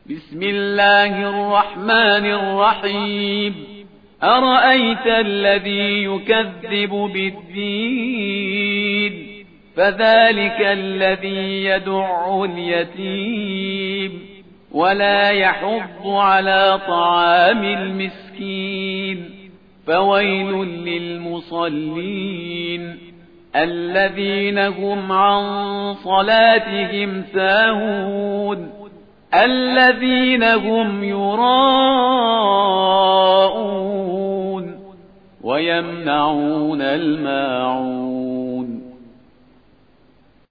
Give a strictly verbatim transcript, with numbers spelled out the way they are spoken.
بسم الله الرحمن الرحيم أرأيت الذي يكذب بالدين فذلك الذي يدع اليتيم ولا يحض على طعام المسكين فويل للمصلين الذين هم عن صلاتهم ساهون الذين هم يراءون ويمنعون الماعون